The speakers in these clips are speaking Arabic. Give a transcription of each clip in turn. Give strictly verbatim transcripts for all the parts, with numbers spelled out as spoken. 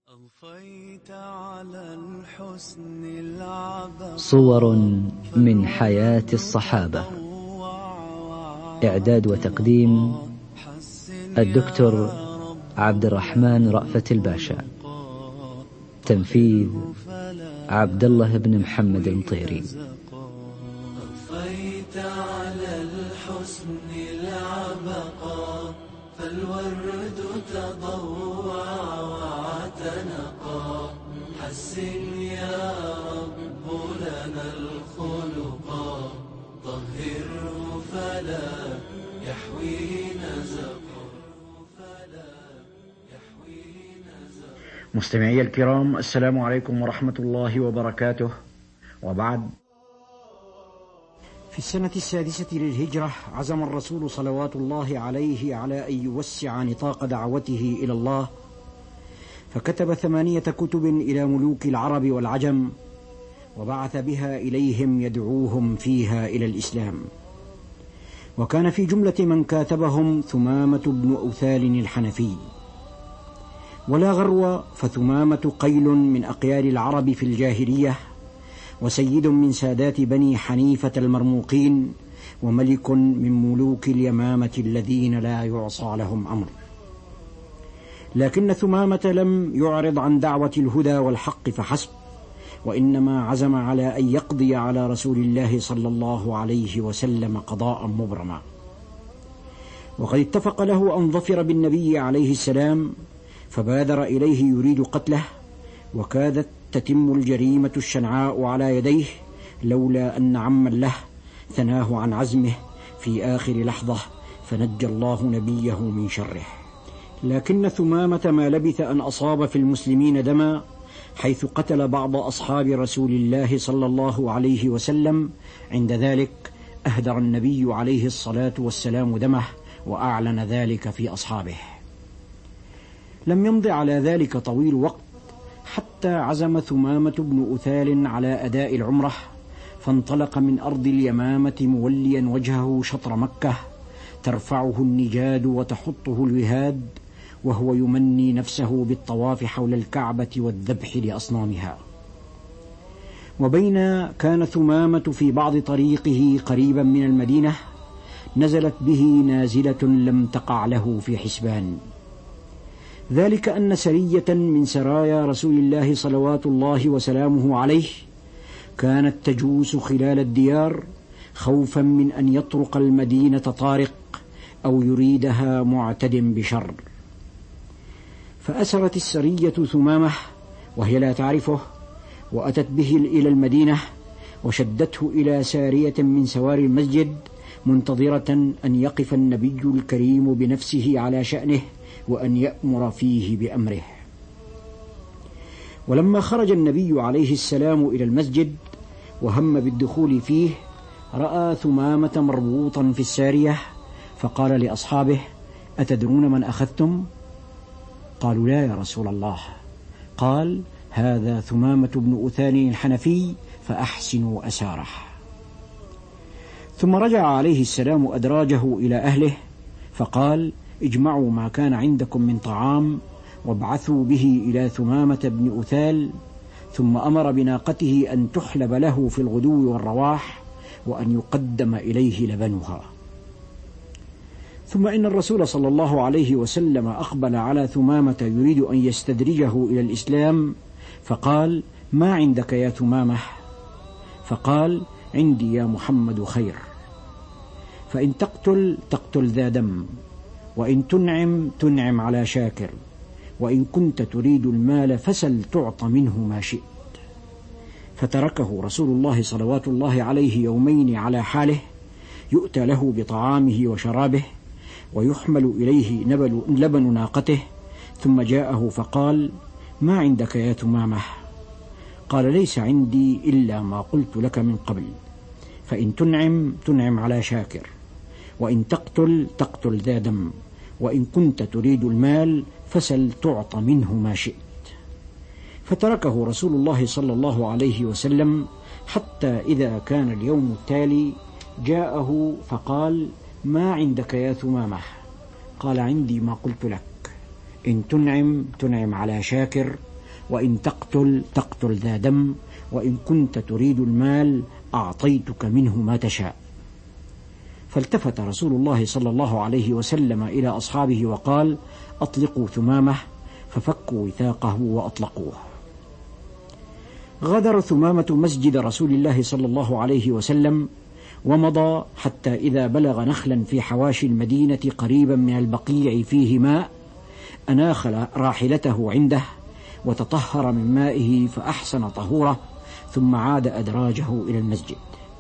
صور من حياة الصحابة. إعداد وتقديم الدكتور عبد الرحمن رأفت الباشا. تنفيذ عبد الله بن محمد المطيري. طفيت على الحسن العبقى فالورد تضوع واعتنقا حسن يا رب لنا الخلقا طهره فلا يحوي نزقا. مستمعي الكرام، السلام عليكم ورحمة الله وبركاته. وبعد، في السنة السادسة للهجرة عزم الرسول صلوات الله عليه على أن يوسع نطاق دعوته إلى الله، فكتب ثمانية كتب إلى ملوك العرب والعجم، وبعث بها إليهم يدعوهم فيها إلى الإسلام. وكان في جملة من كاتبهم ثمامة بن أثال الحنفي. ولا غرو، فثمامة قيل من أقيال العرب في الجاهلية، وسيد من سادات بني حنيفة المرموقين، وملك من ملوك اليمامة الذين لا يعصى لهم أمر. لكن ثمامة لم يعرض عن دعوة الهدى والحق فحسب، وإنما عزم على أن يقضي على رسول الله صلى الله عليه وسلم قضاء مبرما. وقد اتفق له أن ظفر بالنبي عليه السلام، فبادر إليه يريد قتله، وكادت تتم الجريمة الشنعاء على يديه لولا أن عما له ثناه عن عزمه في آخر لحظة، فنجى الله نبيه من شره. لكن ثمامة ما لبث أن أصاب في المسلمين دما، حيث قتل بعض أصحاب رسول الله صلى الله عليه وسلم. عند ذلك أهدر النبي عليه الصلاة والسلام دمه، وأعلن ذلك في أصحابه. لم يمض على ذلك طويل وقت حتى عزم ثمامة بن أثال على أداء العمرة، فانطلق من أرض اليمامة موليا وجهه شطر مكة، ترفعه النجاد وتحطه الوهاد، وهو يمني نفسه بالطواف حول الكعبة والذبح لأصنامها. وبين كان ثمامة في بعض طريقه قريبا من المدينة، نزلت به نازلة لم تقع له في حسبان، ذلك أن سرية من سرايا رسول الله صلوات الله وسلامه عليه كانت تجوس خلال الديار، خوفا من أن يطرق المدينة طارق أو يريدها معتد بشر. فأسرت السرية ثمامة وهي لا تعرفه، وأتت به إلى المدينة، وشدته إلى سارية من سواري المسجد، منتظرة أن يقف النبي الكريم بنفسه على شأنه وأن يأمر فيه بأمره. ولما خرج النبي عليه السلام إلى المسجد وهم بالدخول فيه، رأى ثمامة مربوطا في السارية، فقال لأصحابه: أتدرون من أخذتم؟ قالوا: لا يا رسول الله. قال: هذا ثمامة بن أثال الحنفي، فأحسنوا أساره. ثم رجع عليه السلام أدراجه إلى أهله، فقال: اجمعوا ما كان عندكم من طعام وابعثوا به إلى ثمامة بن أثال. ثم أمر بناقته أن تحلب له في الغدو والرواح، وأن يقدم إليه لبنها. ثم إن الرسول صلى الله عليه وسلم أقبل على ثمامة يريد أن يستدرجه إلى الإسلام، فقال: ما عندك يا ثمامة؟ فقال: عندي يا محمد خير، فإن تقتل تقتل ذا دم، وإن تنعم تنعم على شاكر، وإن كنت تريد المال فسل تعطى منه ما شئت. فتركه رسول الله صلوات الله عليه يومين على حاله، يؤتى له بطعامه وشرابه، ويحمل إليه لبن ناقته. ثم جاءه فقال: ما عندك يا ثمامة؟ قال: ليس عندي إلا ما قلت لك من قبل، فإن تنعم تنعم على شاكر، وإن تقتل تقتل ذا دم، وإن كنت تريد المال فسل تعطى منه ما شئت. فتركه رسول الله صلى الله عليه وسلم، حتى إذا كان اليوم التالي جاءه فقال: ما عندك يا ثمامة؟ قال: عندي ما قلت لك، إن تنعم تنعم على شاكر، وإن تقتل تقتل ذا دم، وإن كنت تريد المال أعطيتك منه ما تشاء. فالتفت رسول الله صلى الله عليه وسلم إلى أصحابه وقال: أطلقوا ثمامة، ففكوا وثاقه وأطلقوه. غادر ثمامة مسجد رسول الله صلى الله عليه وسلم ومضى حتى إذا بلغ نخلا في حواشي المدينة قريبا من البقيع فيه ماء، أناخ راحلته عنده وتطهر من مائه فأحسن طهوره، ثم عاد أدراجه إلى المسجد.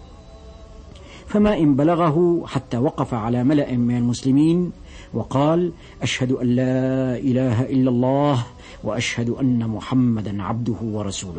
فما إن بلغه حتى وقف على ملأ من المسلمين وقال: أشهد أن لا إله إلا الله وأشهد أن محمدا عبده ورسوله.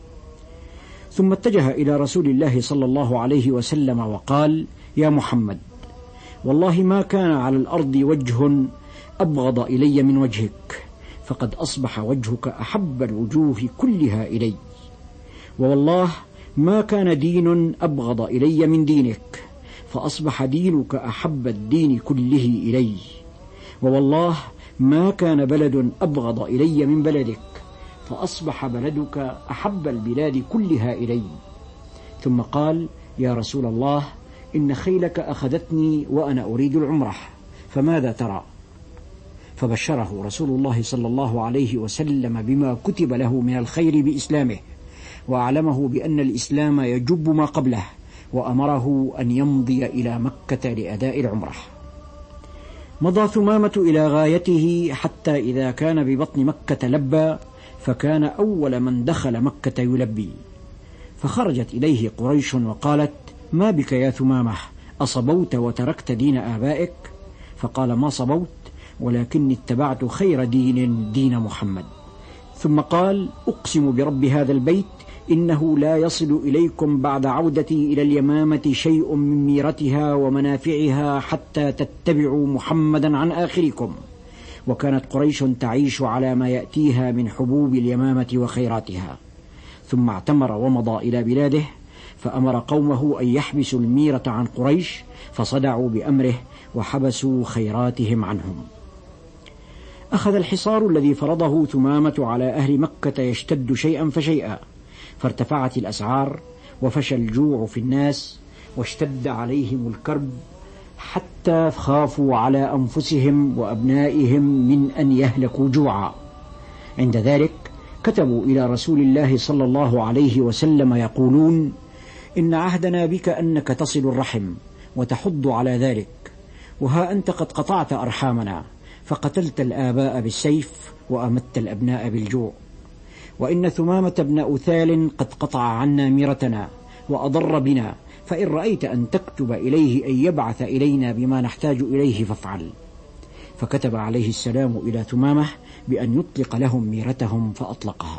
ثم اتجه إلى رسول الله صلى الله عليه وسلم وقال: يا محمد، والله ما كان على الأرض وجه أبغض إلي من وجهك، فقد أصبح وجهك أحب الوجوه كلها إلي، ووالله ما كان دين أبغض إلي من دينك، فأصبح دينك أحب الدين كله إلي، ووالله ما كان بلد أبغض إلي من بلدك، فأصبح بلدك أحب البلاد كلها إلي. ثم قال: يا رسول الله، إن خيلك أخذتني وأنا أريد العمرة، فماذا ترى؟ فبشره رسول الله صلى الله عليه وسلم بما كتب له من الخير بإسلامه، وأعلمه بأن الإسلام يجب ما قبله، وأمره أن يمضي إلى مكة لأداء العمرة. مضى ثمامة إلى غايته حتى إذا كان ببطن مكة لبى، فكان أول من دخل مكة يلبي. فخرجت إليه قريش وقالت: ما بك يا ثمامة، أصبوت وتركت دين آبائك؟ فقال: ما صبوت، ولكني اتبعت خير دين دين محمد. ثم قال: أقسم برب هذا البيت إنه لا يصل إليكم بعد عودتي إلى اليمامة شيء من ميرتها ومنافعها حتى تتبعوا محمدا عن آخركم. وكانت قريش تعيش على ما يأتيها من حبوب اليمامة وخيراتها. ثم اعتمر ومضى إلى بلاده، فأمر قومه أن يحبسوا الميرة عن قريش، فصدعوا بأمره وحبسوا خيراتهم عنهم. أخذ الحصار الذي فرضه ثمامة على أهل مكة يشتد شيئا فشيئا، فارتفعت الأسعار وفشى الجوع في الناس واشتد عليهم الكرب، حتى خافوا على أنفسهم وأبنائهم من أن يهلكوا جوعا. عند ذلك كتبوا إلى رسول الله صلى الله عليه وسلم يقولون: إن عهدنا بك أنك تصل الرحم وتحض على ذلك، وها أنت قد قطعت أرحامنا، فقتلت الآباء بالسيف وأمت الأبناء بالجوع. وإن ثمامة بن أثال قد قطع عنا ميرتنا وأضر بنا، فإن رأيت أن تكتب إليه أن يبعث إلينا بما نحتاج إليه فافعل. فكتب عليه السلام إلى ثمامة بأن يطلق لهم ميرتهم، فأطلقها.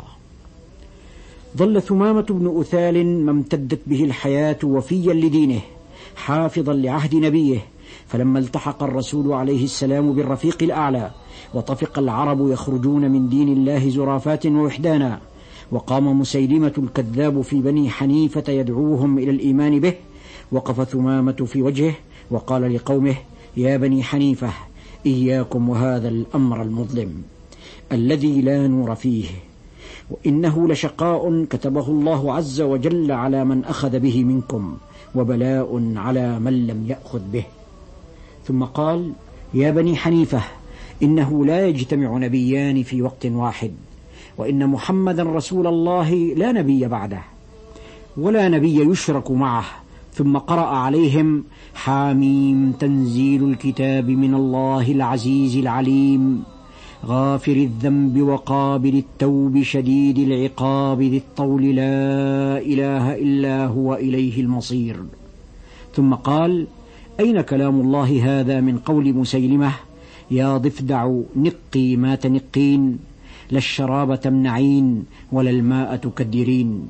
ظل ثمامة بن أثال ما امتدت به الحياة وفيا لدينه، حافظا لعهد نبيه. فلما التحق الرسول عليه السلام بالرفيق الأعلى، وطفق العرب يخرجون من دين الله زرافات ووحدانا، وقام مسيلمة الكذاب في بني حنيفة يدعوهم إلى الإيمان به، وقف ثمامة في وجهه وقال لقومه: يا بني حنيفة، إياكم وهذا الأمر المظلم الذي لا نور فيه، وإنه لشقاء كتبه الله عز وجل على من أخذ به منكم، وبلاء على من لم يأخذ به. ثم قال: يا بني حنيفة، إنه لا يجتمع نبيان في وقت واحد، وإن محمدا رسول الله لا نبي بعده ولا نبي يشرك معه. ثم قرأ عليهم: حاميم تنزيل الكتاب من الله العزيز العليم، غافر الذنب وقابل التوب شديد العقاب ذي الطول لا إله إلا هو إليه المصير. ثم قال: أين كلام الله هذا من قول مسيلمة: يا ضفدع نقي ما تنقين، لا الشراب تمنعين ولا الماء تكدرين.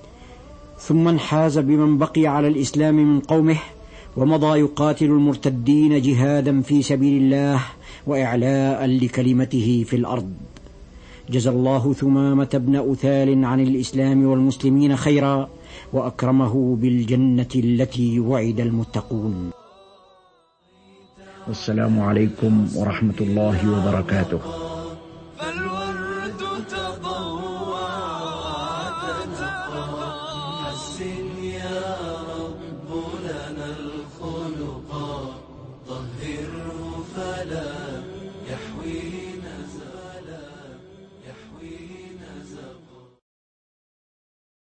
ثم انحاز بمن بقي على الإسلام من قومه، ومضى يقاتل المرتدين جهادا في سبيل الله وإعلاء لكلمته في الأرض. جزى الله ثمامة بن أثال عن الإسلام والمسلمين خيرا، وأكرمه بالجنة التي وعد المتقون. والسلام عليكم ورحمة الله وبركاته.